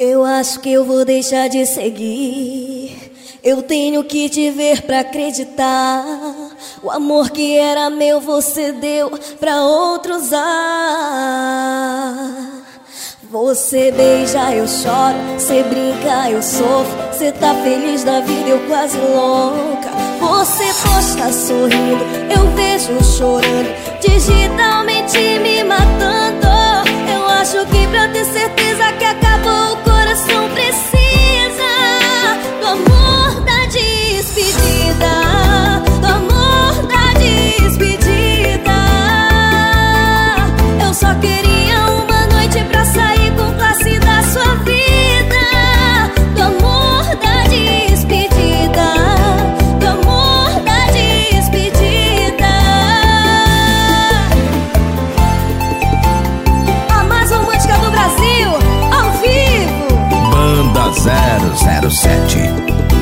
Eu acho que eu vou deixar de seguir. Eu tenho que te ver pra acreditar. O amor que era meu você deu pra outro usar. Você beija, eu choro. Você brinca, eu sofro. Você tá feliz da vida, eu quase louca. Você posta sorrindo, eu vejo chorando, digitalmente me matando. Eu acho que pra ter certeza que acabou, o coração precisa do amor da despedida, do amor da despedida. Eu só queria uma noite pra sair com classe da sua vida, do amor da despedida, do amor da despedida. A mais romântica do Brasil, ao vivo. Banda 007.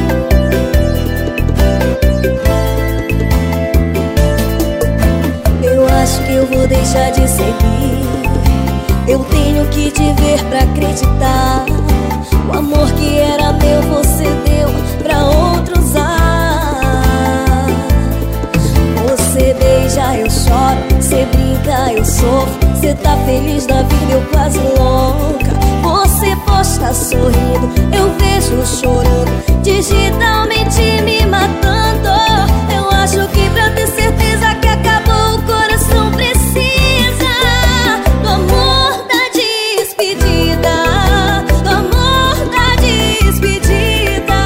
Acho que eu vou deixar de seguir. Eu tenho que te ver pra acreditar. O amor que era meu você deu pra outro usar. Você beija, eu choro. Você brinca, eu sofro. Você tá feliz da vida, eu quase louca. Você posta sorrindo, eu vejo chorando, digitalmente me matando. Eu acho que pra ter certeza que acabou, o coração precisa do amor da despedida, do amor da despedida.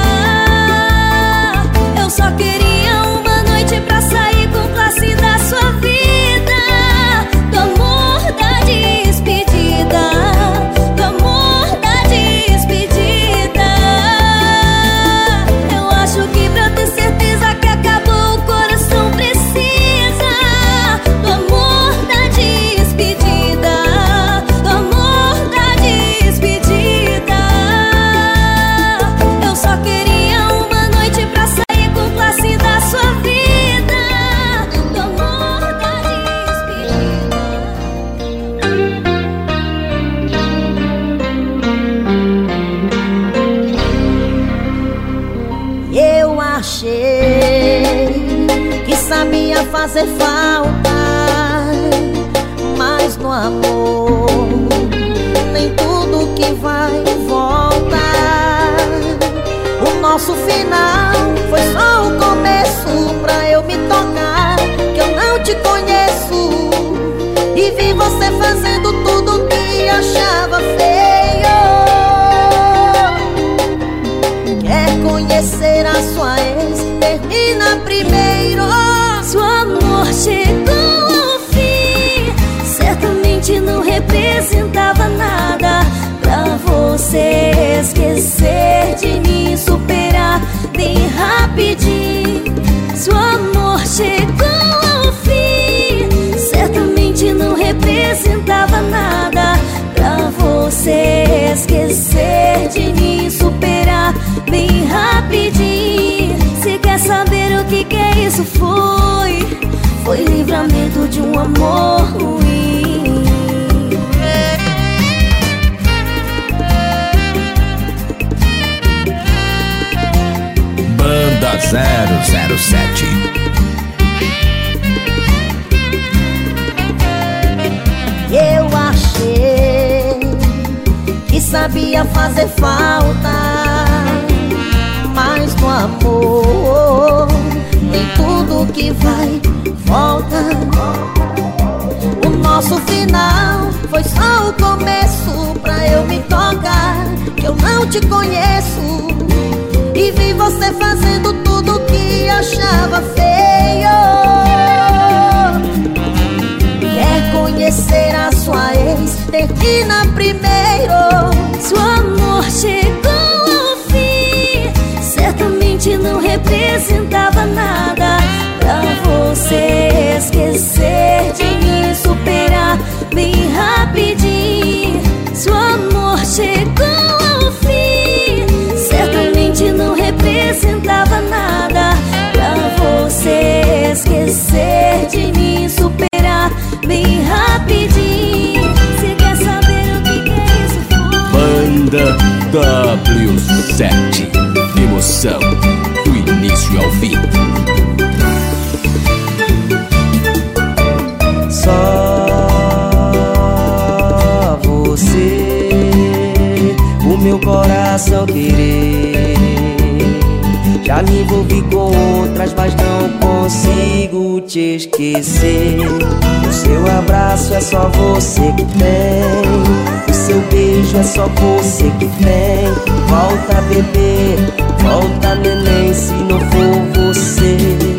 Eu só queria uma noite pra sair com classe da sua vida, do amor da despedida, do amor da despedida. Eu acho que pra ter certeza que acabou, o coração precisa do amor da despedida, do amor da despedida. Eu só queria uma noite pra sair com classe da sua vida, do amor da despedida. Eu achei que sabia fazer falta, mas no amor nem tudo que vai volta. O nosso final foi só o começo pra eu me tocar que eu não te conheço, e vi você fazendo tudo que achava feio. Quer conhecer a sua ex? Termina primeiro. Se o amor chegou ao fim, certamente não representava nada pra você esquecer de mim, superar bem rapidinho. Se o amor chegou ao fim, certamente não representava nada pra você esquecer de mim, superar bem rapidinho. Se quer saber o que é isso, foi livramento de um amor ruim. Banda 007. Eu achei que sabia fazer falta, mas no amor nem tudo que vai volta. O nosso final foi só o começo pra eu me tocar que eu não te conheço, e vi você fazendo tudo que achava feio. Quer conhecer a sua ex? Termina primeiro. Se o amor chegou ao fim, certamente não representava nada pra você esquecer de mim, superar bem rapidinho. Se o amor chegou ao fim, certamente não representava nada pra você esquecer de mim, superar bem rapidinho. Se quer saber o que é isso, Banda W7. Emoção do início ao fim. Só você, o meu coração querer. Já me envolvi com outras, mas não consigo te esquecer. O seu abraço é só você que tem, o seu beijo é só você que tem. Volta bebê, volta neném, se não for você.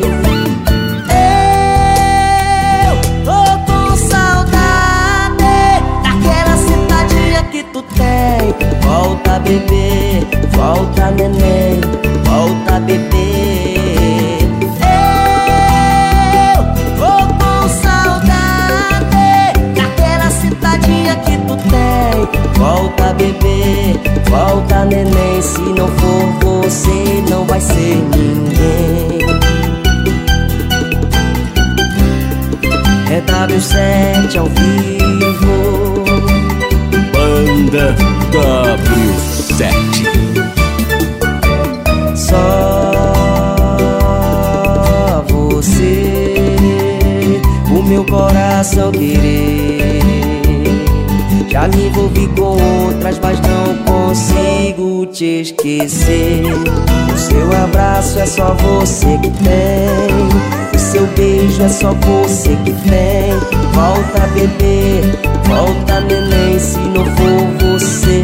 Eu tô com saudade daquela sentadinha que tu tem. Volta bebê, volta neném, volta bebê. Eu tô com saudade daquela sentadinha que tu tem. Volta bebê, volta neném, se não for você não vai ser ninguém. É W7 ao vivo. Banda W7. Só você, o meu coração querer. Já me envolvi com outras, mas não consigo te esquecer. O seu abraço é só você que tem, o seu beijo é só você que tem. Volta bebê, volta neném, se não for você.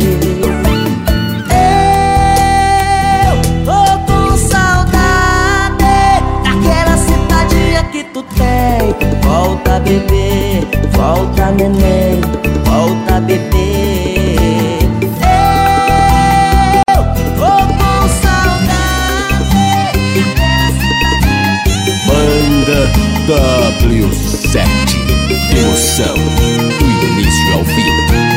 Eu tô com saudade daquela sentadinha que tu tem. Volta bebê, volta neném, volta bebê. Eu tô com saudade daquela sentadinha que tu tem. Banda W7. Emoção do início ao fim.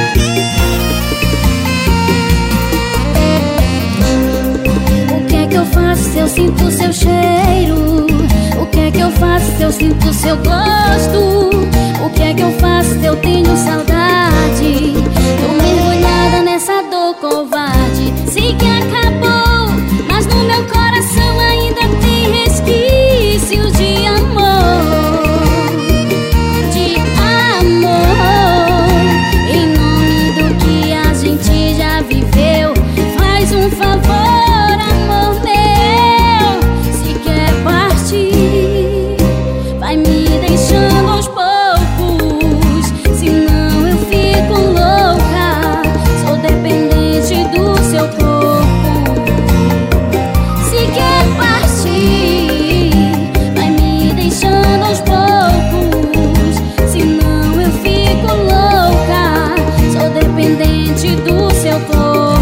O que é que eu faço se eu sinto seu cheiro? O que é que eu faço se eu sinto seu gosto? O que é que eu faço se eu tenho saudade? Tô mergulhada nessa dor covarde. Sei que acabou, mas no meu coração ainda tem resquícios de amor. De amor. Em nome do que a gente já viveu, faz um favor, amor meu. Se quer partir, vai me deixando aos poucos, senão eu fico louca. Sou dependente do seu corpo. Se quer partir, vai me deixando aos poucos, senão eu fico louca. Sou dependente do seu corpo.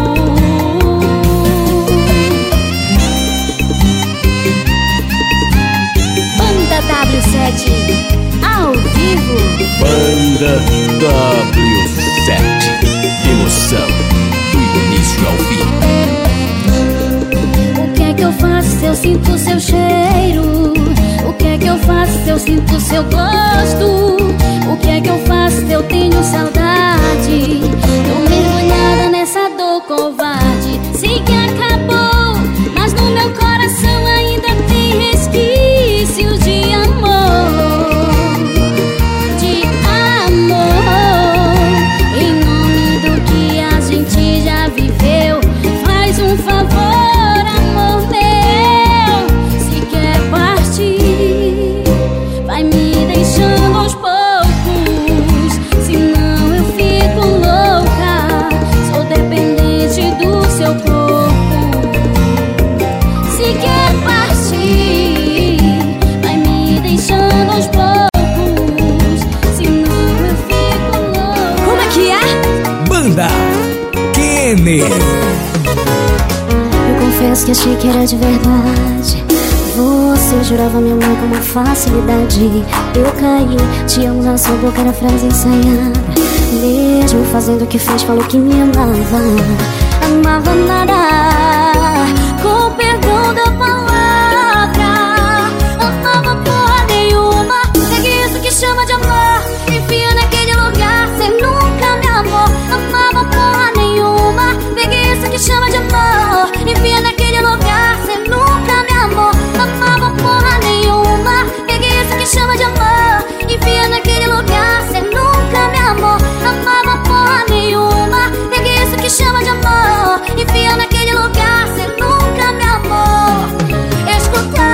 Banda W7 ao vivo. Banda W7. Emoção do início ao fim. O que é que eu faço se eu sinto seu cheiro? O que é que eu faço se eu sinto seu gosto? O que é que eu faço se eu tenho saudade? Tô mergulhada nessa dor covarde. Sei que acabou, mas no meu coração ainda tem resquícios de amor. De amor. Em nome do que a gente já viveu, faz um favor, amor meu. Se quer partir, vai me deixando aos poucos, senão eu fico louca. Sou dependente do seu corpo. Se quer partir, vai me deixando aos poucos, senão eu fico louca. Como é que é? Banda Kenny. Eu confesso que achei que era de verdade. Você jurava me amar com uma facilidade. Eu caí, te amo na sua boca, era frase ensaiada. Mesmo fazendo o que fez, falou que me amava. Amava nada, com perdão da palavra. Amava porra nenhuma. Pegue isso que chama de amor, enfia naquele lugar, cê nunca me amou. Amava porra nenhuma. Pegue chama de amor, enfia naquele lugar, cê nunca me amou. Escuta,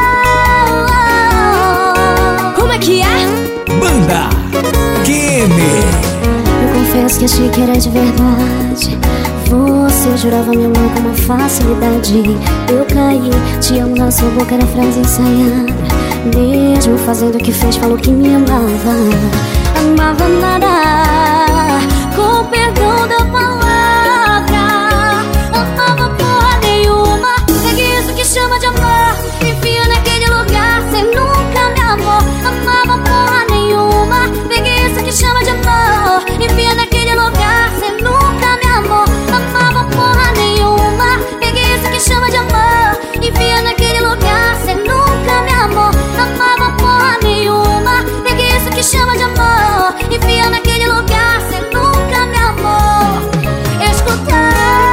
como é que é? Banda Kenny. Eu confesso que achei que era de verdade. Você jurava me amar com uma facilidade. Eu caí, te amo na sua boca, era frase ensaiada. Mesmo fazendo o que fez, falou que me amava. Amava nada, com perdão da palavra. Amava porra nenhuma. Pegue isso que chama de amor, enfia naquele lugar, cê nunca me amou. Amava porra nenhuma. Pegue isso que chama de amor, enfia naquele lugar, cê nunca me amou. Amava porra nenhuma. Pegue isso que chama de amor, enfia naquele lugar, cê nunca me amou. Amava porra nenhuma. Pegue isso que chama de amor, enfia naquele lugar, cê nunca me amou. Escuta,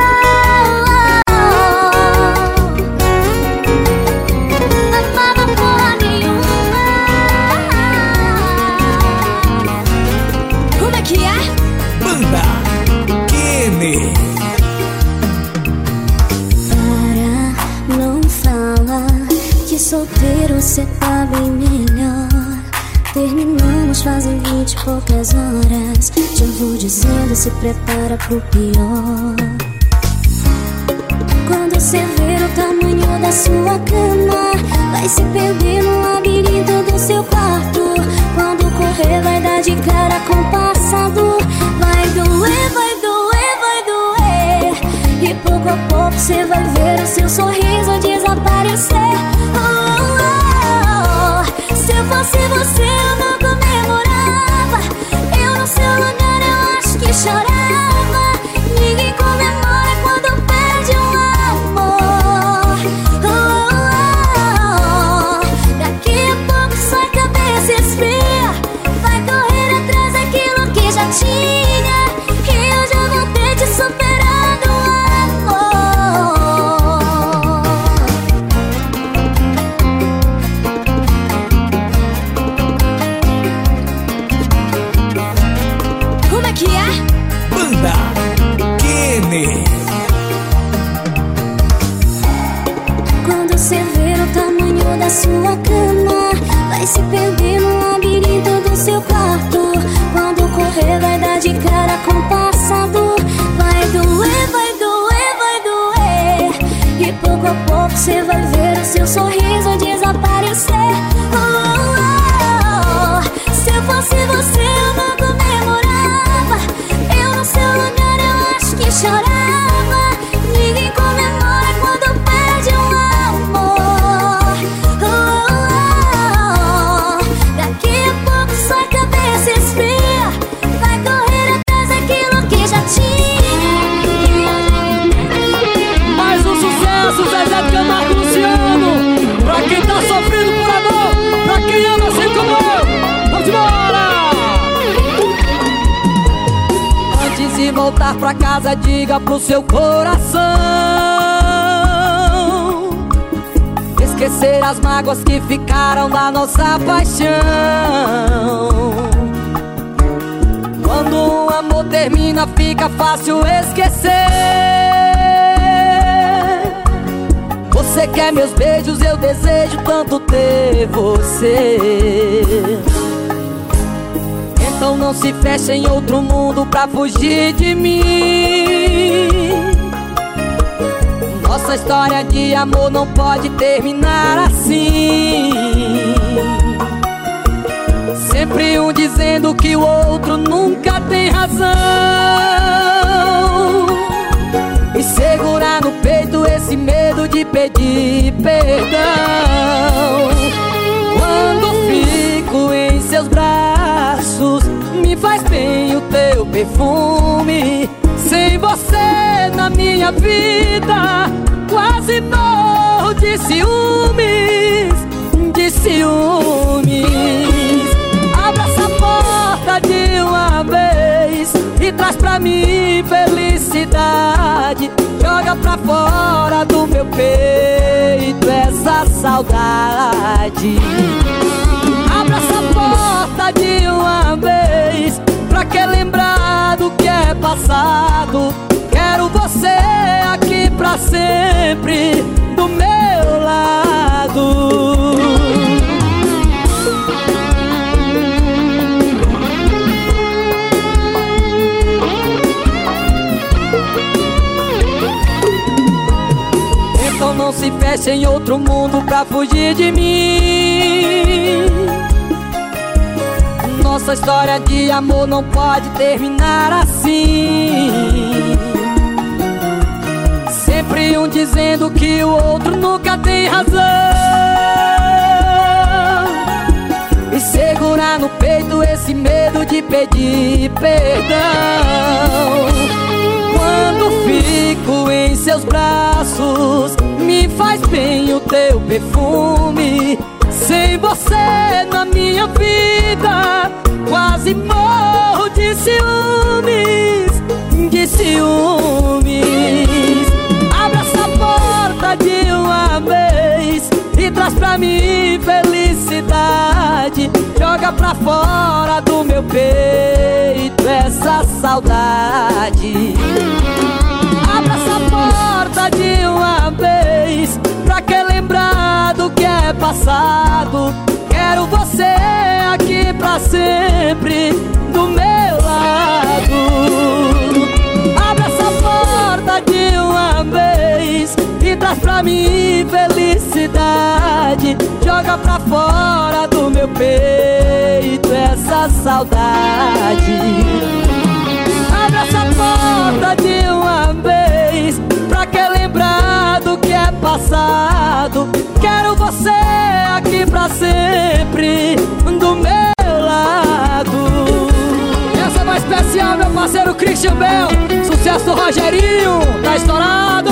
amava porra nenhuma. Como é que é? Banda Kenny. Para, não fala que solteiro cê tá bem melhor. Terminamos fazem 20 e poucas horas. Já vou dizendo, se prepara pro pior. Quando cê ver o tamanho da sua cama, vai se perder no labirinto do seu quarto. Quando correr vai dar de cara com o passado. Vai doer, vai doer, vai doer. E pouco a pouco cê vai ver o seu sorriso desaparecer. Se eu fosse você eu não comemorava. Eu no seu lugar eu acho que chorava. Ninguém comemora quando perde um amor. Daqui a pouco sua cabeça esfria. Vai correr atrás daquilo que já tinha. E eu já vou ter te superando o amor. Como é que é? Banda Kenny. Quando você ver o tamanho da sua cama, vai se perder no labirinto do seu quarto. Quando correr vai dar de cara com o passado. Vai doer, vai doer, vai doer. E pouco a pouco você vai ver o seu sorriso desaparecer. Se eu fosse você eu não comemorava. Eu no seu lugar eu acho que chorava. Ninguém comemora quando perde um amor. Daqui a pouco sua cabeça esfria. Vai correr atrás daquilo que já tinha. Mais um sucesso, Zezé de Camargo e Luciano. Pra quem tá sofrendo por amor, pra quem ama assim como eu. Vamos embora! Antes de voltar pra casa, diga pro seu coração esquecer as mágoas que ficaram da nossa paixão. Quando um amor termina, fica fácil esquecer. Você quer meus beijos, eu desejo tanto ter você. Então não se feche em outro mundo pra fugir de mim. Nossa história de amor não pode terminar assim. Sempre um dizendo que o outro nunca tem razão. E segurar no peito esse medo de pedir perdão. Quando fico em seus braços, me faz bem o teu perfume. Sem você na minha vida, quase morro de ciúmes, de ciúmes. Abra essa porta de uma vez e traz pra mim felicidade. Joga pra fora do meu peito essa saudade. Abra essa porta de uma vez, pra que lembrar do que é passado. pra sempre do meu lado. Então não se feche em outro mundo pra fugir de mim. Nossa história de amor não pode terminar assim. Sempre um dizendo que o outro nunca tem razão, e segurar no peito esse medo de pedir perdão. Quando fico em seus braços, me faz bem o teu perfume. Sem você na minha vida, quase morro de ciúmes, de ciúmes. Abre essa porta de uma vez e traz pra mim felicidade. Joga pra fora do meu peito essa saudade. Abre essa porta de uma vez, pra que lembrar do que é passado. Quero você aqui pra sempre do meu lado. Abre essa porta de uma vez e traz pra mim felicidade. Joga pra fora do meu peito essa saudade. Abre essa porta de uma vez, pra que lembrar do que é passado. Quero você aqui pra sempre do meu lado. Essa é mais especial, meu parceiro Christian Bell. Sucesso do Rogerinho, tá estourado.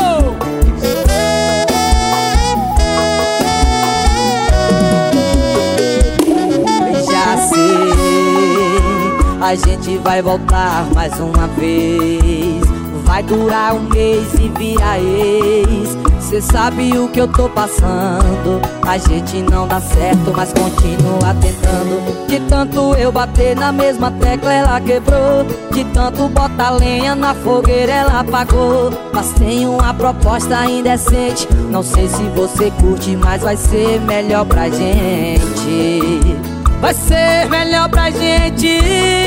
Já sei, a gente vai voltar mais uma vez. Vai durar um mês e vira ex. Cê sabe o que eu tô passando. A gente não dá certo, mas continua tentando. De tanto eu bater na mesma tecla, ela quebrou. De tanto botar lenha na fogueira, ela apagou. Mas tem uma proposta indecente. Não sei se você curte, mas vai ser melhor pra gente. Vai ser melhor pra gente.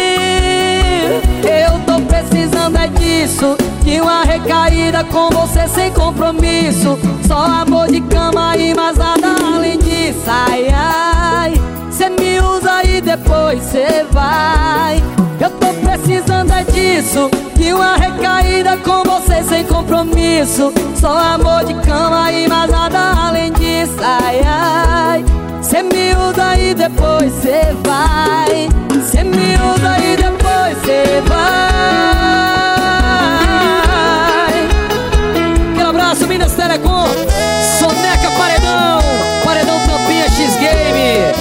Eu tô precisando é disso, de uma recaída com você sem compromisso. Só amor de cama e mais nada além disso. Ai, ai, cê me usa e depois cê vai. Eu tô precisando é disso, de uma recaída com você sem compromisso. Só amor de cama e mais nada além disso. Ai, ai, cê me usa e depois cê vai. Cê me usa e depois cê vai. Aquele abraço, Minas Telecom, Soneca Paredão, Paredão Tampinha X-Game.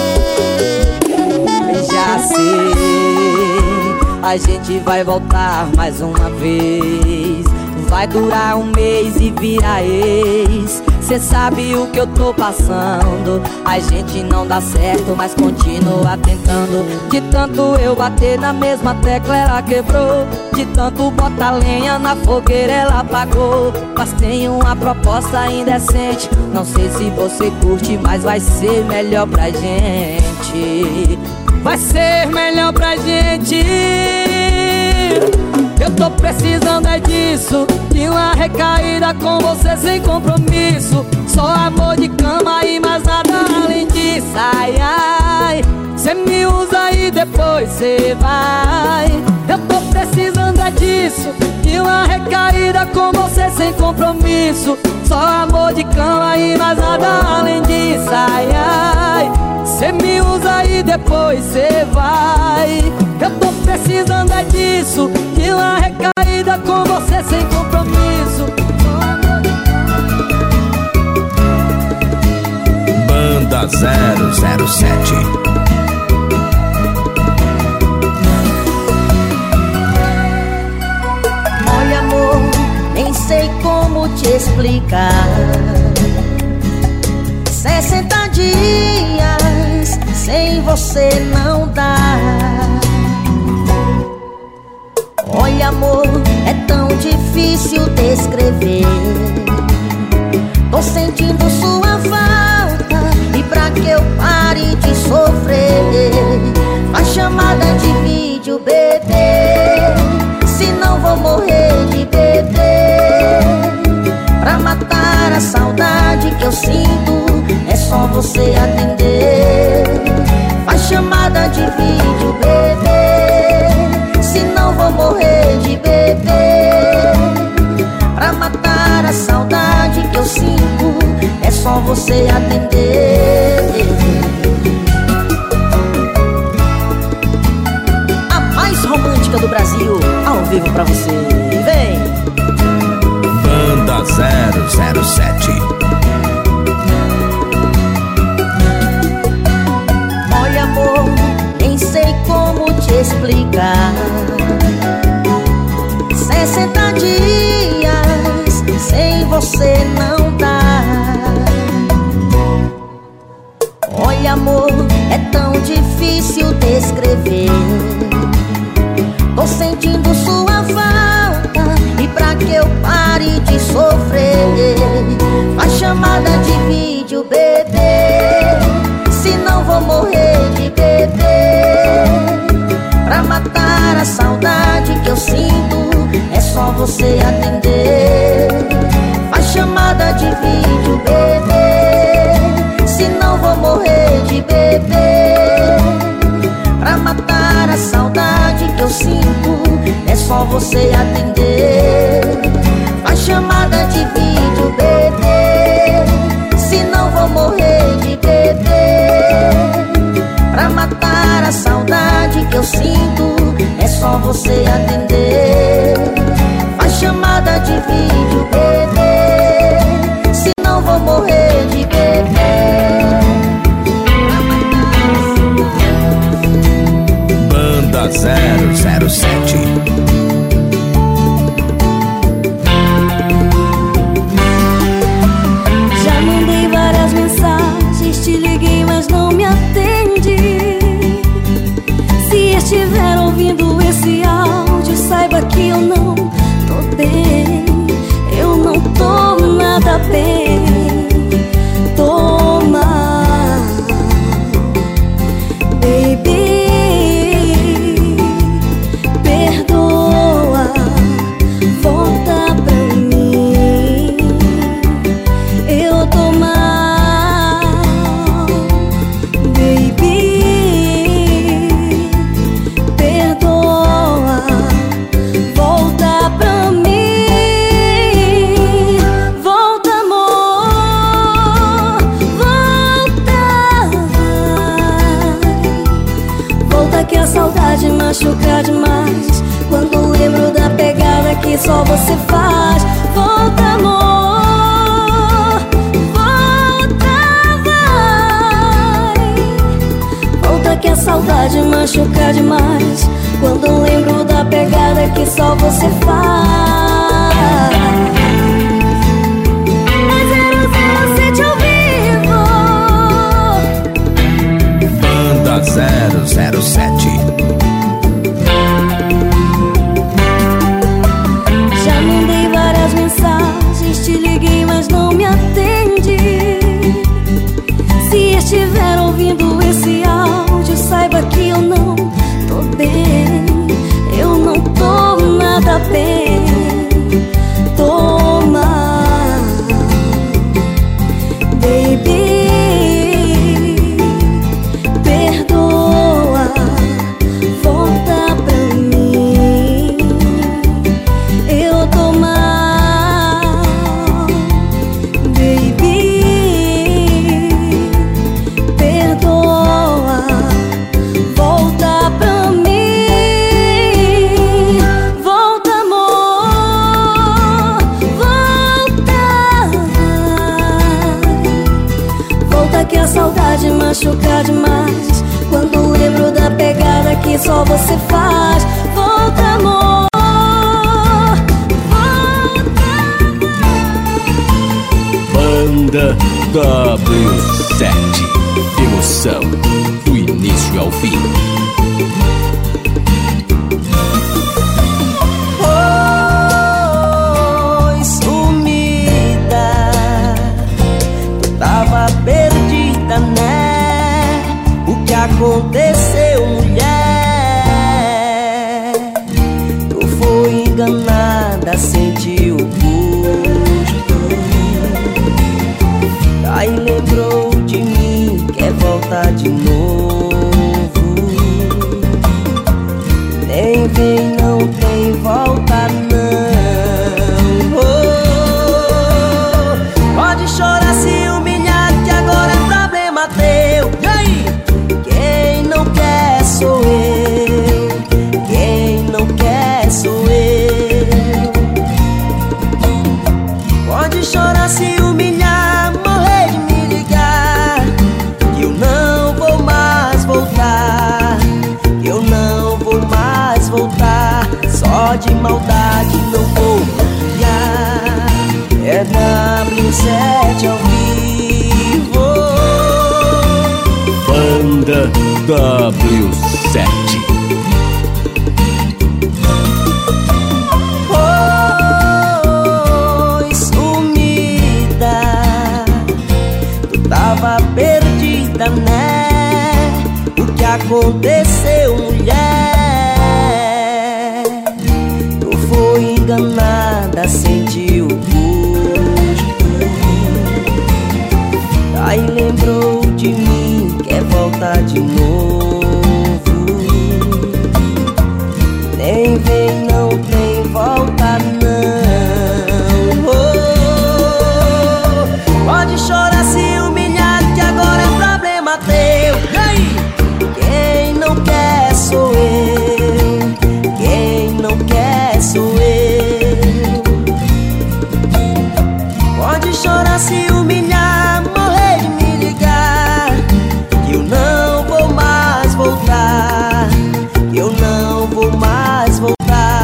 Já sei, a gente vai voltar mais uma vez. Vai durar um mês e vira ex. Cê sabe o que eu tô passando. A gente não dá certo, mas continua tentando. De tanto eu bater na mesma tecla, ela quebrou. De tanto botar lenha na fogueira, ela apagou. Mas tem uma proposta indecente. Não sei se você curte, mas vai ser melhor pra gente. Vai ser melhor pra gente. Eu tô precisando é disso, de uma recaída com você sem compromisso. Só amor de cama e mais nada além disso. Ai, ai, cê me usa e depois cê vai. Eu tô precisando é disso, de uma recaída com você sem compromisso. Só amor de cama e mais nada além disso. Ai, ai, cê me usa e depois cê vai. Eu tô precisando é disso, de uma recaída com você sem compromisso. Banda 007. Olha, amor, nem sei como te explicar. 60 dias sem você não dá. Olha, amor, é tão difícil descrever Tô sentindo sua falta, e pra que eu pare de sofrer, faz chamada de vídeo, bebê, senão vou morrer de beber. Pra matar a saudade que eu sinto, é só você atender. Faz chamada de vídeo, bebê, senão vou morrer de beber. Pra matar a saudade que eu sinto, é só você atender. A mais romântica do Brasil, ao vivo pra você. Vem! Banda 007. Olha, amor, nem sei como te explicar. 60 dias sem você não dá. Olha, amor, é tão difícil descrever. Tô sentindo sua falta, e pra que eu pare de sofrer, faz chamada de vídeo, bebê, senão vou morrer de beber. Pra matar a saudade que eu sinto, é só você atender. Faz chamada de vídeo, bebê, senão vou morrer de beber. Pra matar a saudade que eu sinto, é só você atender. Faz chamada de vídeo, bebê, senão vou morrer de beber. Pra matar a saudade que eu sinto, é só você atender. Faz chamada de vídeo, bebê, senão vou morrer de beber. Banda 007. Já mandei várias mensagens, te liguei, mas não me atende. Se estiver ouvindo esse áudio, saiba que eu não tô bem. Eu não tô nada bem. Tô mal, baby. Perdoa, volta pra mim. Eu tô mal, baby. Perdoa, volta pra mim. Volta, amor, volta. Volta que a saudade machuca demais. Quando lembro da pegada que só você faz. Volta, amor, volta, vai. Volta que a saudade machuca demais. Quando lembro da pegada que só você faz. É 007 ao vivo. Banda 007. Já mandei várias mensagens, te liguei, mas não me atende. Se estiver ouvindo esse áudio, saiba que eu não tô bem. Eu não tô nada bem. Tô mal, baby. Perdoa, volta pra mim. Eu tô mal, baby. Perdoa, volta pra mim. Volta, amor, volta. Volta que a saudade machuca demais. Quando lembro da pegada que só você faz. Volta, amor, volta. Banda W7. Emoção do início ao fim. Oi, sumida, aconteceu, mulher? Tu foi enganada, sentiu o gosto, aí lembrou de mim, quer voltar de novo. Nem vem, não tem volta não. Pode chorar, se humilhar, que agora é problema teu. E aí? Quem não quer sou eu, quem não quer sou eu. Pode chorar, se humilhar, morrer de me ligar, que eu não vou mais voltar, que eu não vou mais voltar. Só de maldade não vou confiar. É W7 ao vivo. Banda W7. Oi, sumida, tu tava perdida, né? O que aconteceu, mulher? Tu foi enganada, sentiu o gosto, aí lembrou de mim, quer voltar de novo. Nem vem, não tem volta não. Pode chorar, se humilhar, que agora é problema teu. E aí? Quem não quer sou eu, quem não quer sou eu. Pode chorar, se humilhar, morrer de me ligar, que eu não vou mais voltar, que eu não vou mais voltar.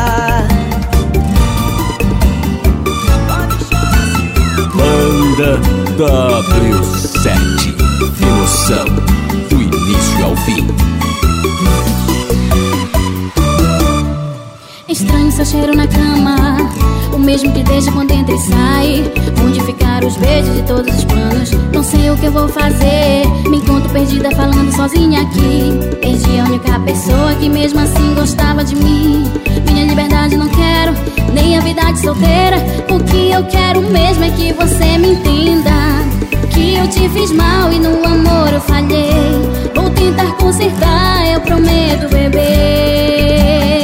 Banda W7. Emoção do início ao fim. Estranho seu cheiro na cama, o mesmo que desde quando entra e sai. Onde ficaram os beijos e todos os planos? Não sei o que eu vou fazer. Me encontro perdida falando sozinha aqui. Perdi a única pessoa que mesmo assim gostava de mim. Minha liberdade não quero, nem a vida de solteira. O que eu quero mesmo é que você me entenda, que eu te fiz mal e no amor eu falhei. Vou tentar consertar, eu prometo, bebê.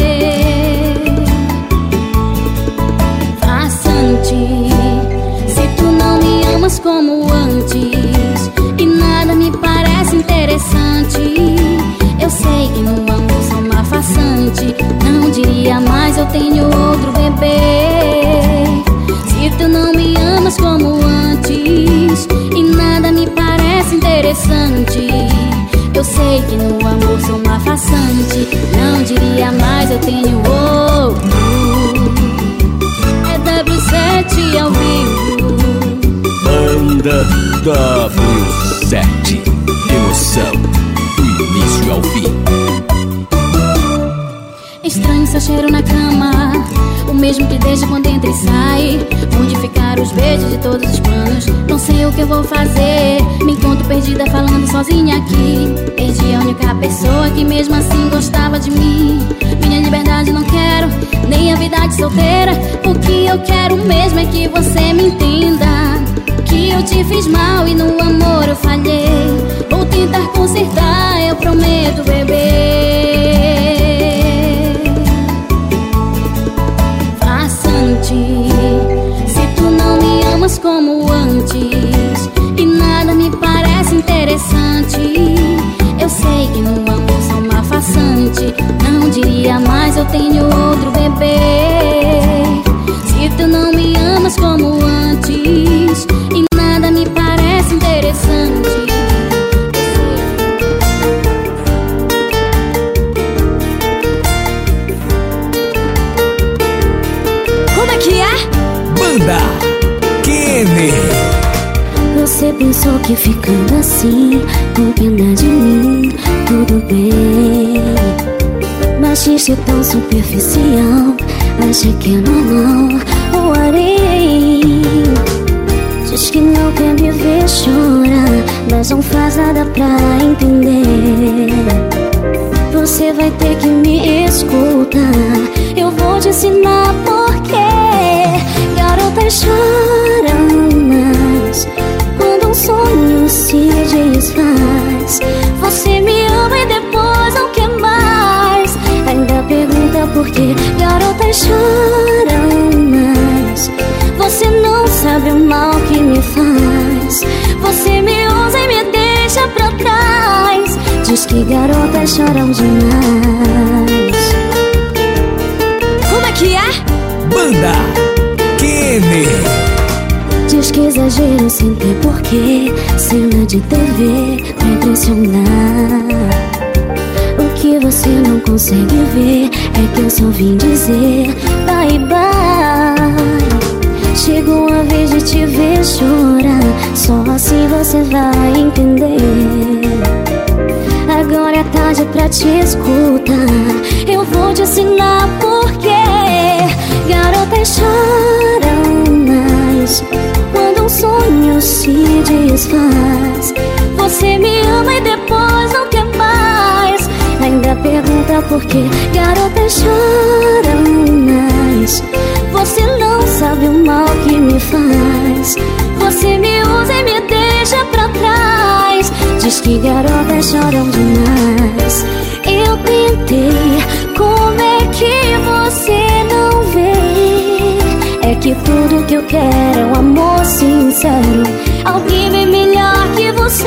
Se tu não me amas como antes e nada me parece interessante, eu sei que no amor sou uma farsante. Não diria mais, eu tenho outro bebê. Se tu não me amas como antes e nada me parece interessante, eu sei que no amor sou uma farsante. Não diria mais, eu tenho outro. W7 ao vivo. Banda W7. Emoção do início ao fim. Estranho seu cheiro na cama, o mesmo que desde quando entra e sai. Onde ficaram os beijos e todos os planos? Não sei o que eu vou fazer. Me encontro perdida falando sozinha aqui. Perdi a única pessoa que mesmo assim gostava de mim. Minha liberdade não quero, nem a vida de solteira. O que eu quero mesmo é que você me entenda, que eu te fiz mal e no amor eu falhei. Vou tentar consertar, eu prometo, bebê. Se tu não me amas como antes e nada me parece interessante, eu sei que no amor sou uma farsante. Não diria mais, eu tenho outro bebê. Se tu não me amas como antes e nada me parece interessante, Banda Kenny. você pensou que ficando assim, com pena de mim, tudo bem. Machista e tão superficial, achei que é normal, o arei. Diz que não quer me ver chorar, mas não faz nada pra entender. Você vai ter que me escutar. Eu vou te ensinar porquê. Garotas choram mais quando um sonho se desfaz. Você me ama e depois não quer mais. Ainda pergunta por quê. Garotas choram mais. Você não sabe o mal que me faz. Você me usa e me deixa pra trás. Diz que garotas choram demais. Como é que é? Banda Kenny. Diz que exagero sem ter porquê. Cena de TV pra impressionar. O que você não consegue ver é que eu só vim dizer bye bye. Chegou a vez de te ver chorar. Só assim você vai entender. Agora é tarde pra te escutar. Eu vou te ensinar porquê. Garotas choram mais quando um sonho se desfaz. Você me ama e depois não quer mais. Ainda pergunta por quê. Garotas choram mais. Você não sabe o mal que me faz. Você me usa e me deixa pra trás. Diz que garotas choram demais. Eu tentei, como é que você não vê? É que tudo que eu quero é um amor sincero. Alguém bem melhor que você.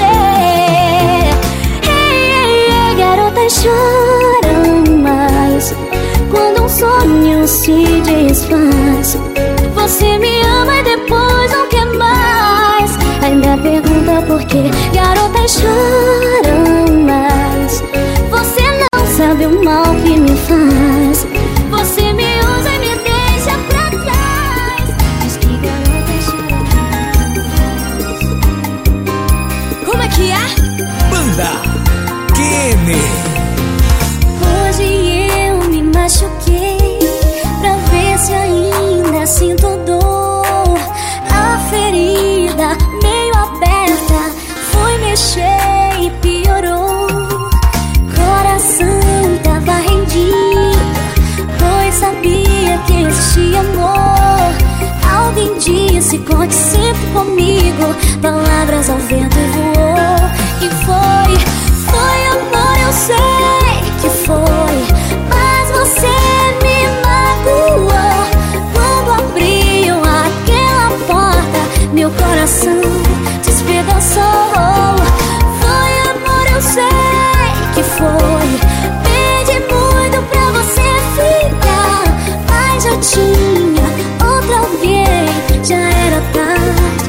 Garotas choram mais quando um sonho se desfaz. Você me ama e depois não quer mais. Ainda pergunta por quê. Garotas choram mais. Você não sabe o mal que me faz. Você me usa e me deixa pra trás. Diz que garotas choram mais. Como é que é? Banda Kenny. Hoje eu me machuquei pra ver se ainda sinto dor. A ferida meio aberta foi mexer e piorou. Coração tava rendido, pois sabia que existia amor. Alguém disse conte sempre comigo. Palavras ao vento e voou. E foi amor, eu sei que foi. Mas você me magoou quando abriu aquela porta. Meu coração despedaçou. Foi amor, eu sei que foi. Pedi muito pra você ficar, mas já tinha outra alguém. Já era tarde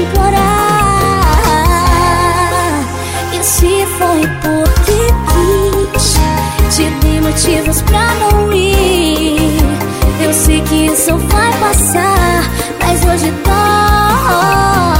implorar. E se foi porque quis, te dei motivos pra não ir. Eu sei que isso vai passar, mas hoje dói.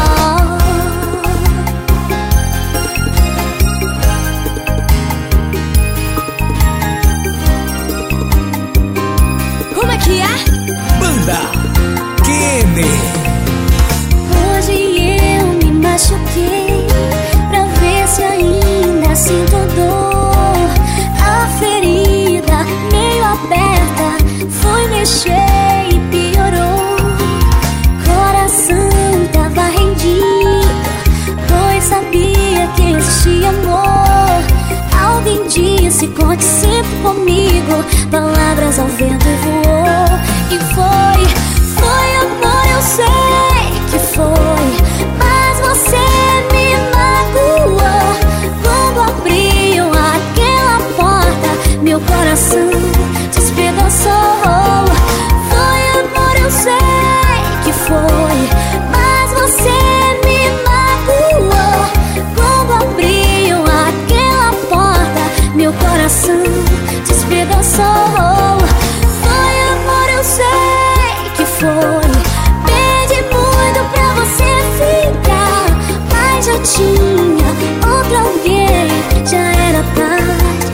Como é que é? Banda Kenny. Hoje eu me machuquei pra ver se ainda sinto dor. A ferida meio aberta foi mexer e piorou. Coração tava rendido, pois sabia que existia amor. Alguém disse conte sempre comigo. Palavras ao vento e voou. E foi amor, eu sei que foi. Mas você me magoou quando abriu aquela porta. Meu coração despedaçou. Foi amor, eu sei que foi. Mas você me magoou quando abriu aquela porta. Meu coração despedaçou. Foi amor, eu sei que foi. Pedi muito pra você ficar, mas já tinha outra alguém. Já era tarde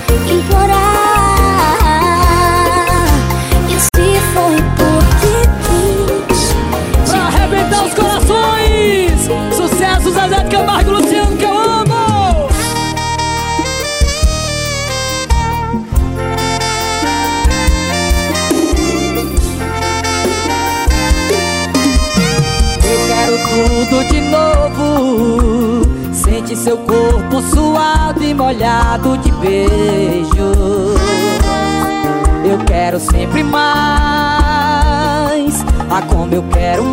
implorar. E se foi porque quis, Pra arrebentar os corações, sucesso Zezé de Camargo e Luciano Calamba. tudo de novo. Sente seu corpo suado e molhado de beijos. Eu quero sempre mais. Ah, como eu quero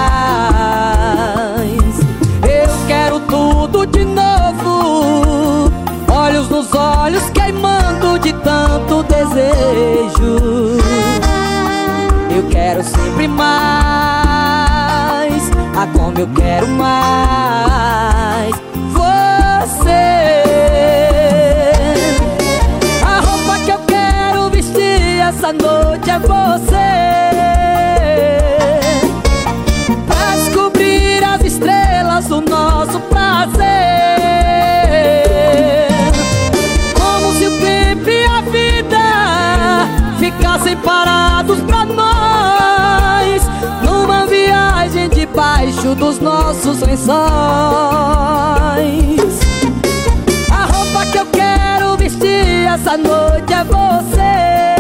mais. Eu quero tudo de novo. Olhos nos olhos queimando de tanto desejo. Eu quero sempre mais. Ah, como eu quero mais você. A roupa que eu quero vestir essa noite é você. Pra descobrir as estrelas do nosso prazer. Como se o tempo e a vida ficassem parados pra nós, numa viagem debaixo dos nossos lençóis. A roupa que eu quero vestir essa noite é você.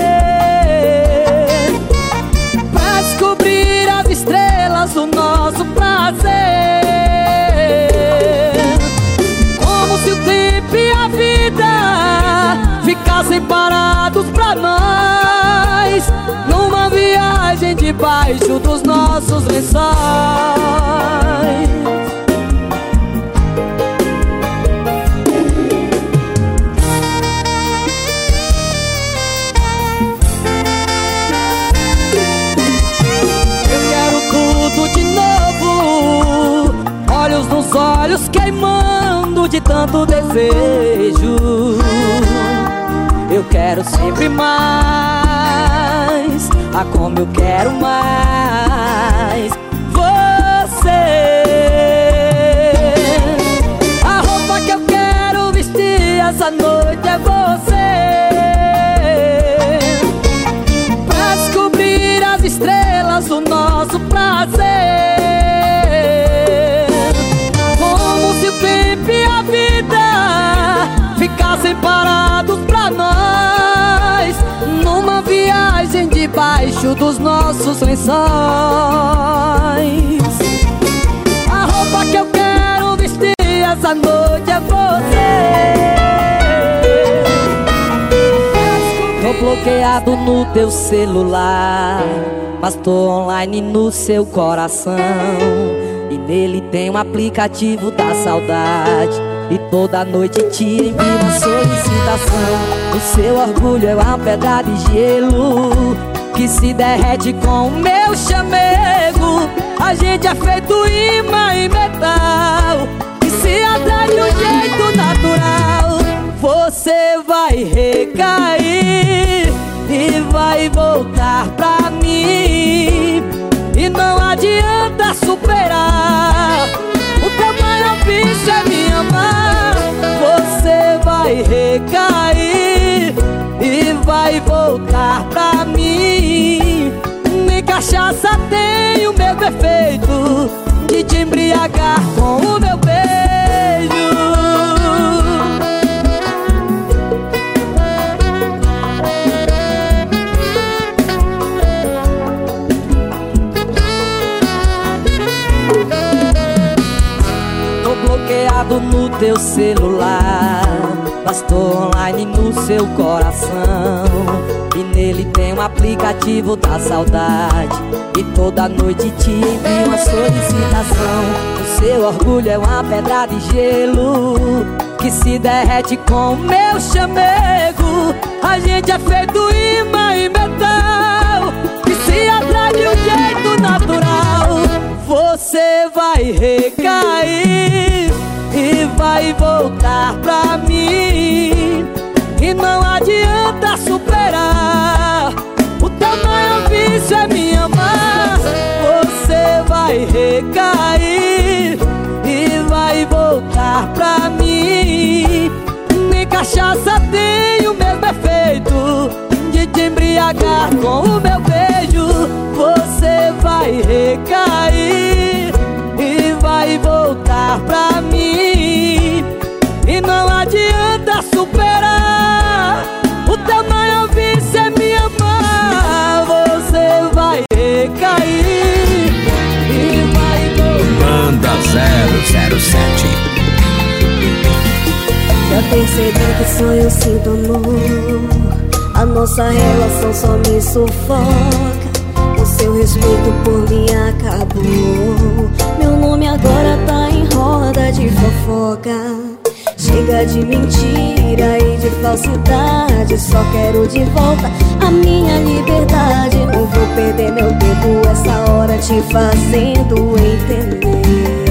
Pra descobrir as estrelas do nosso prazer. Como se o tempo e a vida ficassem parados pra nós, numa viagem debaixo dos nossos lençóis. Eu quero tudo de novo. Olhos nos olhos queimando de tanto desejo. Eu quero sempre mais. Ah, como eu quero mais você. A roupa que eu quero vestir essa noite é você. Pra descobrir as estrelas do nosso prazer. Como se o tempo e a vida ficassem parados pra nós, numa viagem debaixo dos nossos lençóis. A roupa que eu quero vestir essa noite é você. Tô bloqueado no teu celular, mas tô online no seu coração. E nele tem um aplicativo da saudade, e toda noite te envio uma solicitação. O seu orgulho é uma pedra de gelo que se derrete com o meu chamego. A gente é feito imã e metal, que se atrai de um jeito natural. Você vai recair e vai voltar pra mim, e não adianta superar. O teu maior vício é me amar. Você vai recair e vai voltar pra mim. Nem cachaça tem o meu defeito de te embriagar com o meu beijo. Bloqueado no teu celular, mas tô online no seu coração. E nele tem um aplicativo da saudade, e toda noite te envio uma solicitação. O seu orgulho é uma pedra de gelo que se derrete com o meu chamego. A gente é feito imã e metal, que se atrai de um jeito natural. Você vai recair e vai voltar pra mim, e não adianta superar. O teu maior vício é me amar. Você vai recair e vai voltar pra mim. Nem cachaça tem o mesmo efeito de te embriagar com o meu beijo. Você vai recair e vai voltar pra mim, e não adianta superar. O teu maior vício é me amar. Você vai recair e vai voltar. Já percebi que só eu sinto amor. A nossa relação só me sufoca. O seu respeito por mim acabou. Meu nome agora tá em roda de fofoca. Chega de mentira e de falsidade. Só quero de volta a minha liberdade. Não vou perder meu tempo essa hora te fazendo entender.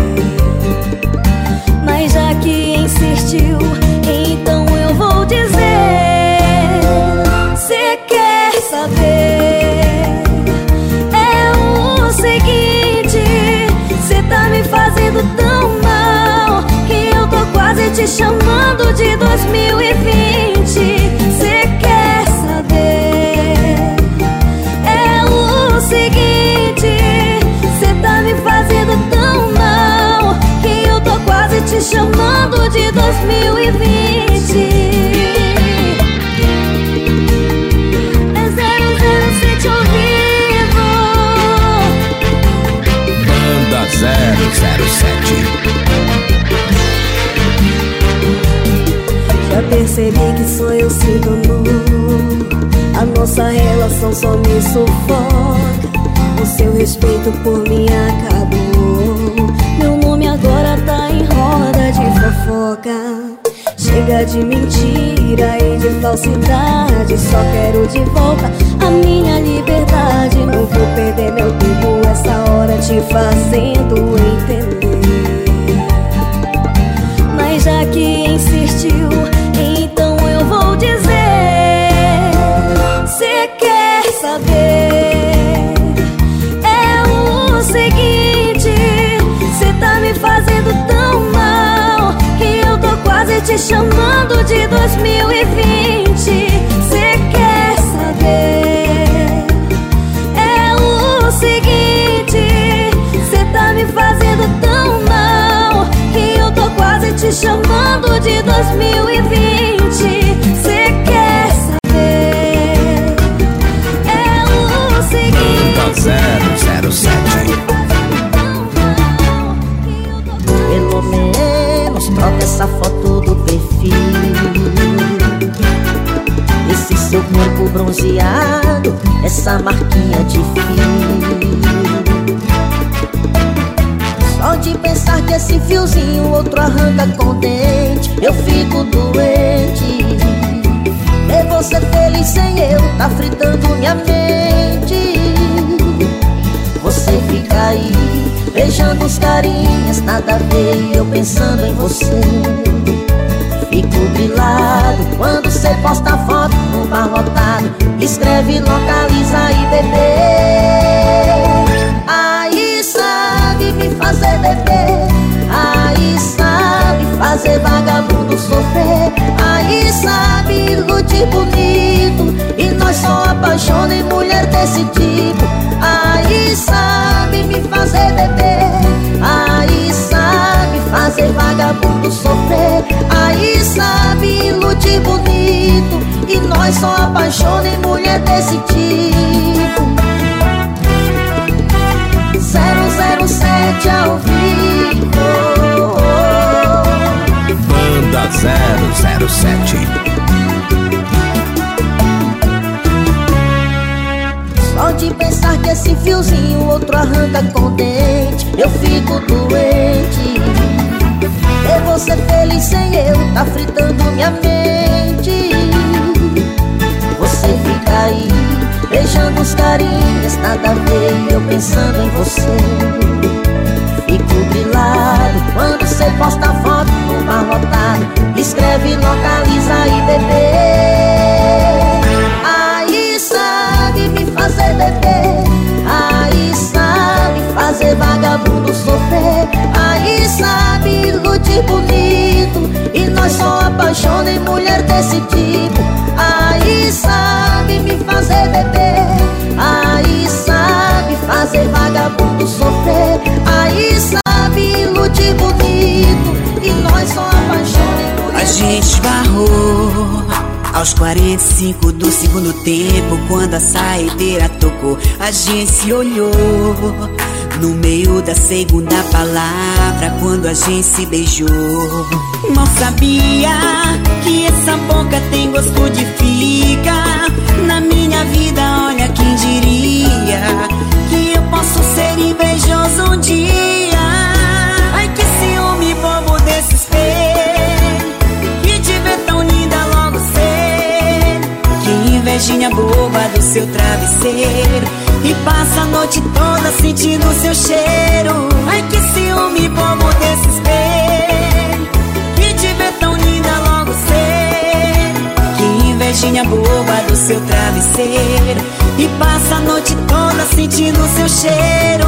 Mas já que insistiu, então eu vou dizer. Cê quer saber? É o seguinte, cê tá me fazendo tão mal que eu tô quase te chamando de 2020. Cê quer saber? É o seguinte, cê tá me fazendo tão mal que eu tô quase te chamando de 2020. É 007 ao vivo. Banda 007. Já percebi que só eu sinto amor. A nossa relação só me sufoca. O seu respeito por mim acabou. Meu nome agora tá em roda de fofoca. Chega de mentira e de falsidade. Só quero de volta a minha liberdade. Não vou perder meu tempo essa hora te fazendo entender. Mas já que insistiu, então eu vou dizer. Cê quer saber? É o seguinte, cê tá me fazendo tão mal que eu tô quase te chamando de 2020. Cê quer saber? É o seguinte, cê tá me fazendo tão mal que eu tô quase te chamando de 2020. Cê quer saber? É o seguinte. Banda 007. Pelo menos troca essa foto do perfil. Esse seu corpo bronzeado, essa marquinha de fio. Só de pensar que esse fiozinho outro arranca com dente, eu fico doente. Ver você feliz sem eu tá fritando minha mente. Você fica aí beijando os carinhas, nada a ver, eu pensando em você. Fico grilado quando cê posta foto no bar lotado. Escreve, localiza e bebê. Aí sabe me fazer beber. Aí sabe fazer vagabundo sofrer. Aí sabe iludir bonito e nós só apaixona em mulher desse tipo. Aí sabe me fazer beber. Aí sabe fazer vagabundo sofrer. Aí sabe iludir bonito e nós só apaixona em mulher desse tipo. 007 ao vivo. Banda 007. Só de pensar que esse fiozinho outro arranca com dente, eu fico doente. Ver você feliz sem eu tá fritando minha mente. Você fica aí beijando os carinhas, nada a ver, eu pensando em você. Fico grilado quando cê posta foto no bar lotado. Escreve, localiza e bebê. Aí sabe me fazer beber. Aí sabe fazer vagabundo sofrer. Aí sabe iludir bonito e nós só apaixona em mulher desse tipo. Aí sabe me fazer beber. Aí sabe fazer vagabundo sofrer. Aí sabe iludir bonito e nós só apaixona em mulher. A gente esbarrou Aos 45 do segundo tempo, quando a saideira tocou, a gente se olhou. No meio da segunda palavra, quando a gente se beijou. Mal sabia que essa boca tem gosto de fica. Na minha vida, olha quem diria que eu posso ser invejoso um dia. Ai, que ciúme bobo desse espelho, que te vê tão linda logo cedo. Que invejinha boba do seu travesseiro, e passa a noite toda sentindo seu cheiro. Ai, que ciúme bobo desse espelho, que te vê tão linda logo cedo. Que invejinha boba do seu travesseiro, e passa a noite toda sentindo seu cheiro.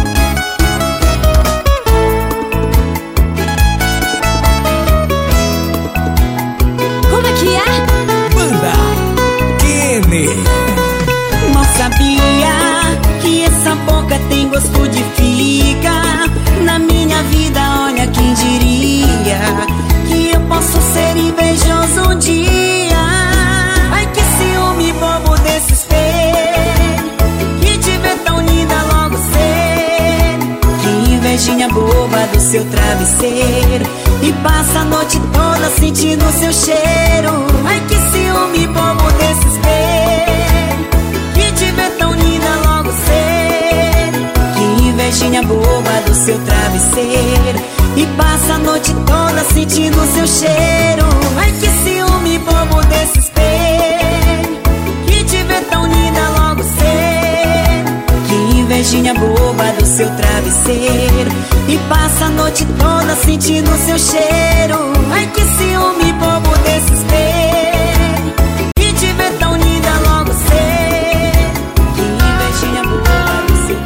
Como é que é? Banda Kenny. Mal sabia que essa boca tem gosto de fica. Na minha vida, olha quem diria que eu posso ser invejoso um dia. Ai, que ciúme bobo desse espelho, que te vê tão linda logo cedo. Que invejinha boba do seu travesseiro, e passa a noite toda sentindo seu cheiro. Ai, que ciúme bobo desse espelho, que te vê tão linda logo cedo. Que invejinha boba do seu travesseiro, e passa a noite toda sentindo seu cheiro. Ai, que ciúme bobo desse espelho, que te vê tão linda logo cedo. Que invejinha boba do seu travesseiro, e passa a noite toda sentindo seu cheiro. Ai, que ciúme bobo desse espelho, que te vê tão linda logo cedo. Que invejinha boba do seu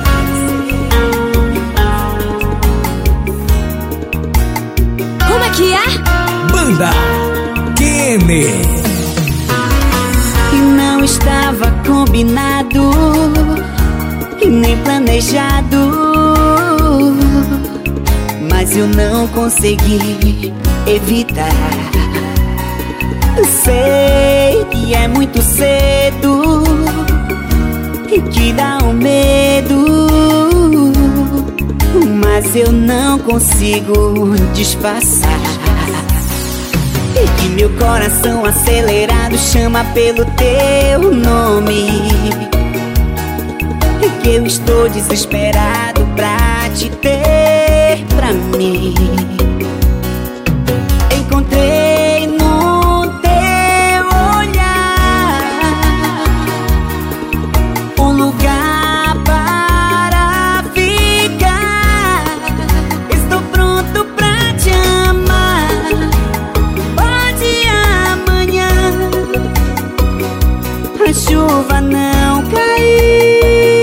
travesseiro. Como é que é? Banda Kenny. E não estava combinado e nem planejado, mas eu não consegui evitar. Sei que é muito cedo e que dá um medo, mas eu não consigo disfarçar. E que meu coração acelerado chama pelo teu nome, e que eu estou desesperado pra te ter pra mim. Encontrei no teu olhar um lugar para ficar. Estou pronto pra te amar. Pode amanhã a chuva não cair.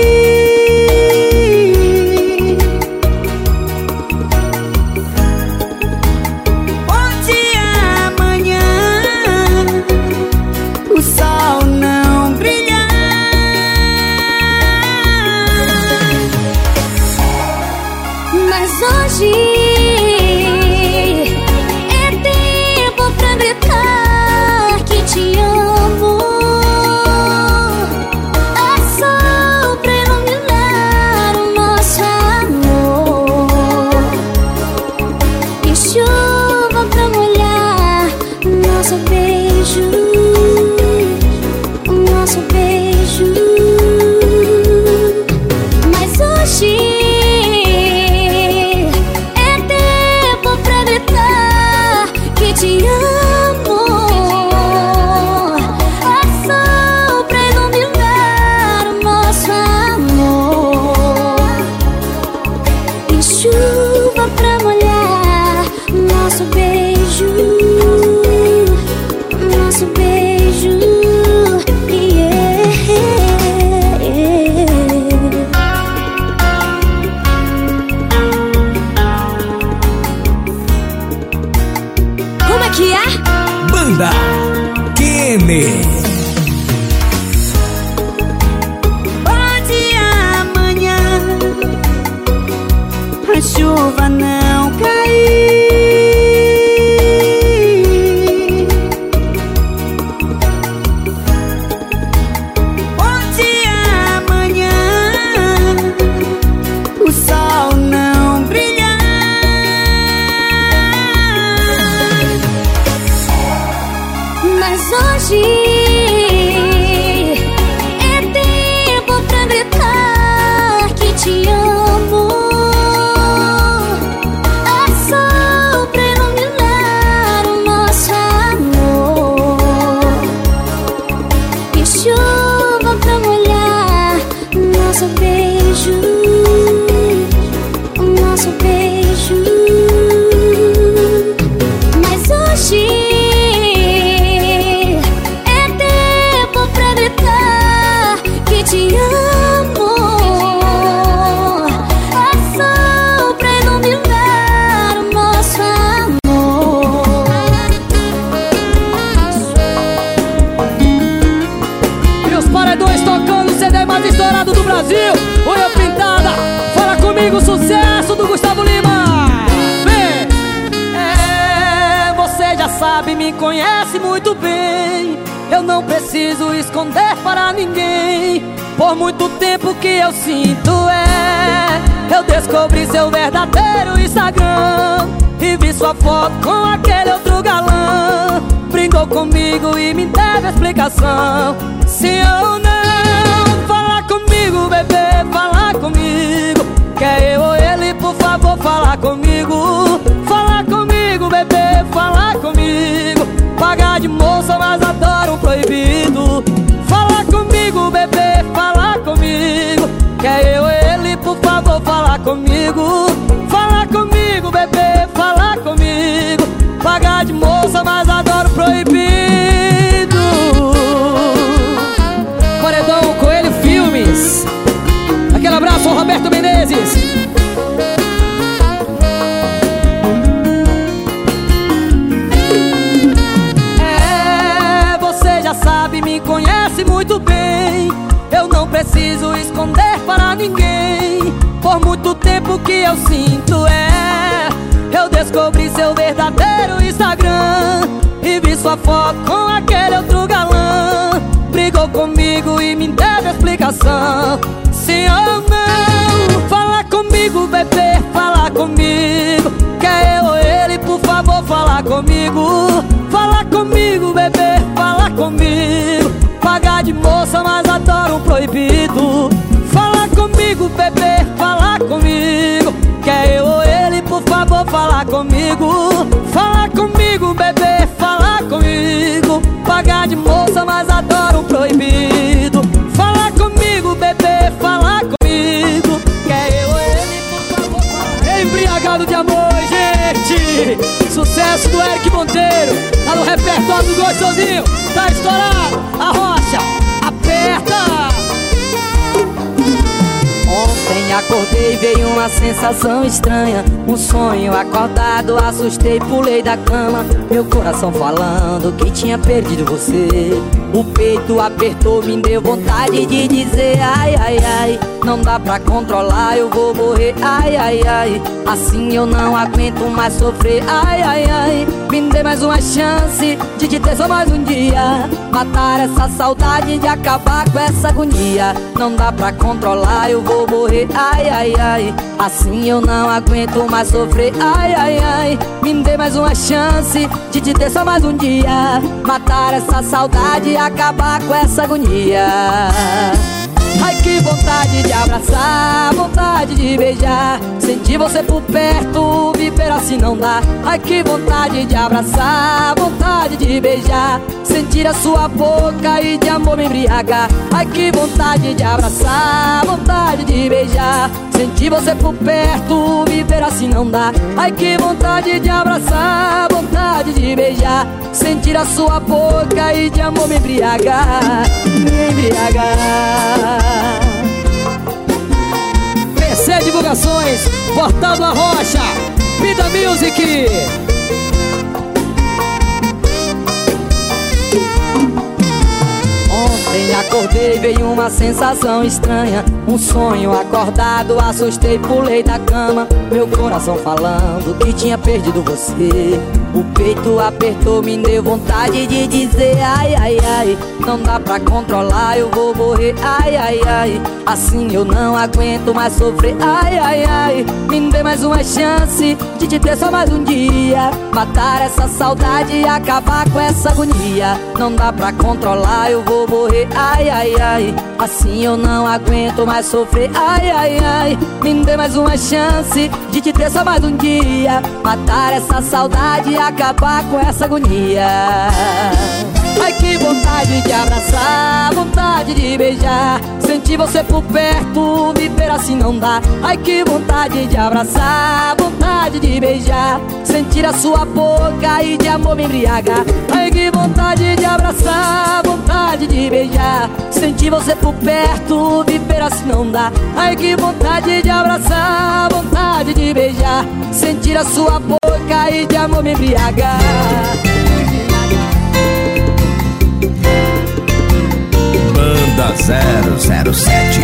Pode amanhã a chuva não cair. me conhece muito bem. Eu não preciso esconder para ninguém. Por muito tempo que eu sinto eu descobri seu verdadeiro Instagram e vi sua foto com aquele outro galã. Brincou comigo e me deve explicação. Sim ou não? Fala comigo, bebê, fala comigo. Quer eu ou ele, por favor, fala comigo. Fala comigo, bebê, fala comigo. Pagar de moça, mas adoro um proibido. Fala comigo, bebê, fala comigo. Quer eu ou ele, por favor, fala comigo. Fala comigo, bebê, fala comigo. Pagar de moça, mas adoro proibido. Paredão Coelho Filmes. Aquele abraço ao Roberto Menezes. Você já sabe, me conhece muito bem. Eu não preciso esconder para ninguém. Por muito tempo que eu sinto eu descobri seu verdadeiro Instagram e vi sua foto com aquele outro galã. Brigou comigo e me deve explicação. Sim ou não? Fala comigo, bebê, fala comigo. Quer eu ou ele, por favor, fala comigo. Fala comigo, bebê, fala comigo. Pagar de moça, mas adoro um proibido. Fala comigo, bebê, fala comigo. Quer eu ou ele, por favor, fala comigo. Fala comigo, bebê, fala comigo. Pagar de moça, mas adoro um proibido. Fala comigo, bebê, fala comigo. Quer eu ou ele, por favor, fala. Embriagado de amor, gente. Sucesso do Eric Monteiro. Tá no repertório do Gostosinho. Tá estourado. A Rocha, aperta. Ontem acordei, veio uma sensação estranha. Um sonho acordado, assustei, pulei da cama. Meu coração falando que tinha perdido você. O peito apertou, me deu vontade de dizer ai, ai, ai. Não dá pra controlar, eu vou morrer, ai, ai, ai. Assim eu não aguento mais sofrer, ai, ai, ai. Me dê mais uma chance de te ter só mais um dia. Matar essa saudade, de acabar com essa agonia. Não dá pra controlar, eu vou morrer, ai, ai, ai. Assim eu não aguento mais sofrer, ai, ai, ai. Me dê mais uma chance de te ter só mais um dia. Matar essa saudade e acabar com essa agonia. Ai, que vontade de abraçar, vontade de beijar. Sentir você por perto, viver assim não dá. Ai, que vontade de abraçar, vontade de beijar. Sentir a sua boca e de amor me embriagar. Ai, que vontade de abraçar, vontade de beijar. Sentir você por perto, viver assim não dá. Ai, que vontade de abraçar, vontade de beijar. Sentir a sua boca e de amor me embriagar. Me embriagar. PC Divulgações, Portal da Rocha, Vida Music. Ontem acordei, veio uma sensação estranha. Um sonho acordado, assustei, pulei da cama. Meu coração falando que tinha perdido você. O peito apertou, me deu vontade de dizer ai, ai, ai. Não dá pra controlar, eu vou morrer, ai, ai, ai. Assim eu não aguento mais sofrer, ai, ai, ai. Me dê mais uma chance de te ter só mais um dia. Matar essa saudade e acabar com essa agonia. Não dá pra controlar, eu vou morrer, ai, ai, ai. Assim eu não aguento mais sofrer, ai, ai, ai. Me dê mais uma chance de te ter só mais um dia. Matar essa saudade e acabar com essa agonia. Ai, que vontade de abraçar, vontade de beijar. Sentir você por perto, viver assim não dá. Ai, que vontade de abraçar, vontade de beijar. Sentir a sua boca e de amor me embriagar. Ai, que vontade de abraçar, vontade de beijar. Sentir você por perto, viver assim não dá. Ai, que vontade de abraçar, vontade de beijar. Sentir a sua boca e de amor me embriagar. Banda 007.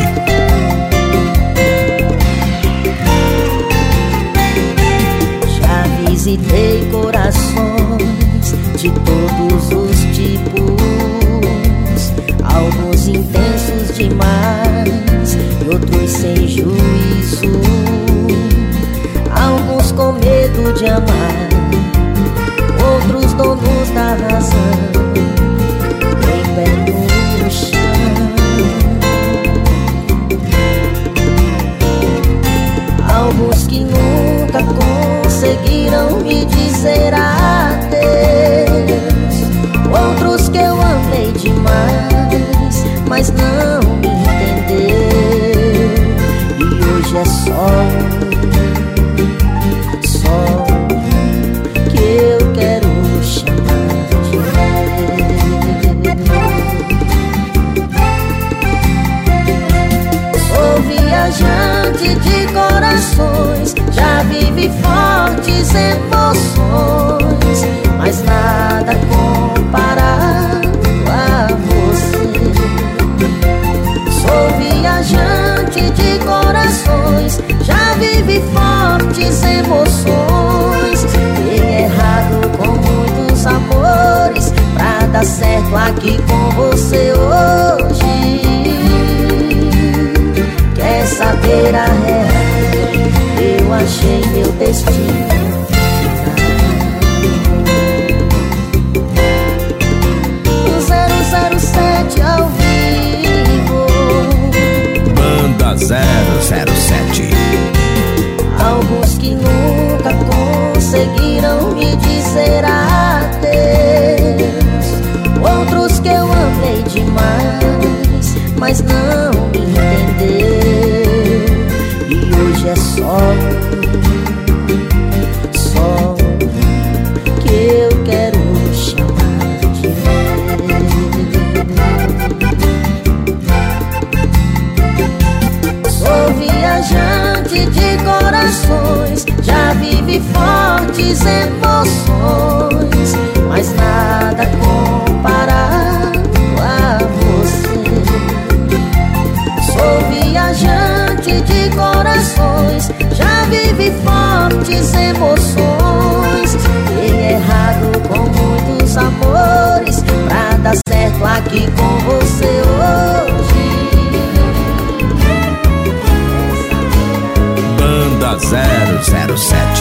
Já visitei corações de todos os tipos, alguns intensos demais e outros sem juízo, alguns com medo de amar, outros donos da razão, em pé no chão. Alguns que nunca conseguiram me dizer adeus, outros que eu amei demais, mas não me entendeu. E hoje é só que eu quero chamar de meu. Sou viajante de corações, já vivi fortes emoções, mas nada comparado a você. Sou viajante de corações, já vivi fortes emoções, fiquei errado com muitos amores pra dar certo aqui com você hoje. Quer saber a real? Eu achei meu destino. 007 ao vivo. Banda 007. Alguns que nunca conseguiram me dizer adeus, outros que eu amei demais, mas não me entendeu. E hoje é só que eu quero chamar de meu. Sou viajante de corações, já vivi fortes emoções, mas nada comparado a você. Sou viajante de corações, já vivi fortes emoções, fiquei errado com muitos amores pra dar certo aqui com você hoje. Banda 007.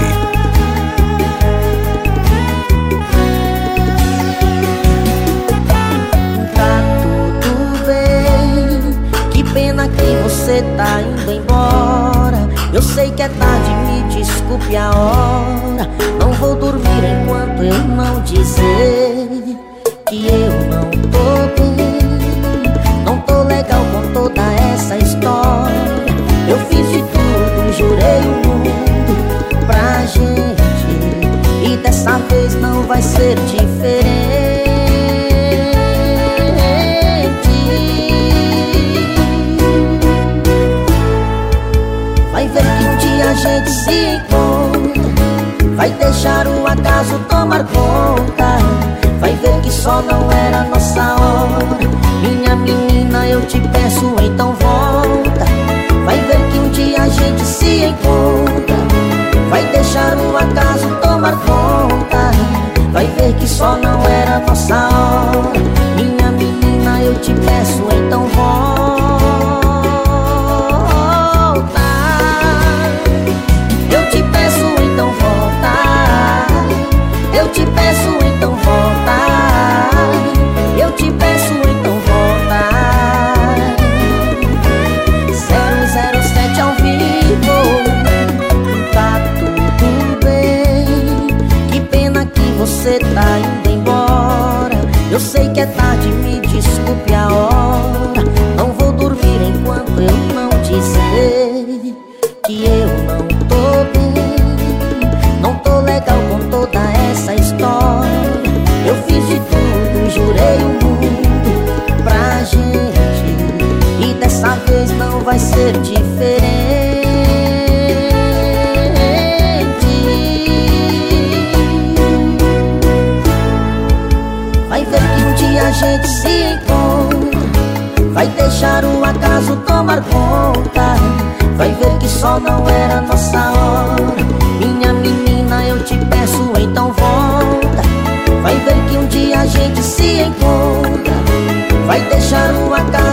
Tá tudo bem, que pena que você tá indo embora. Eu sei que é tarde, me desculpe a hora. Não vou dormir enquanto eu não dizer que eu não tô bem. Não tô legal com toda essa história. Eu fiz de tudo, jurei o mundo pra gente, e dessa vez não vai ser diferente. Vai ver que um dia a gente se encontra, vai deixar o acaso tomar conta. Vai ver que só não era nossa hora. Minha menina, eu te peço, então volta. Vai ver que um dia a gente se encontra, vai deixar o acaso tomar conta. Vai ver que só não era nossa hora. Minha menina, eu te peço, então volta. Eu te peço, então volta. Eu te peço, então volta. Eu te peço, então volta. 007 ao vivo. Tá tudo bem, que pena que você tá indo embora. Eu sei que é tarde, me desculpe a hora. Não vou dormir enquanto eu não dizer que eu não tô bem. Não tô legal com toda essa história. Eu fiz de tudo, jurei o mundo pra gente, e dessa vez não vai ser diferente. Vai ver que um dia a gente se encontra, vai deixar o acaso tomar conta. Vai ver que só não era nossa hora. Minha menina, eu te peço, então volta. Vai ver que deixar uma casa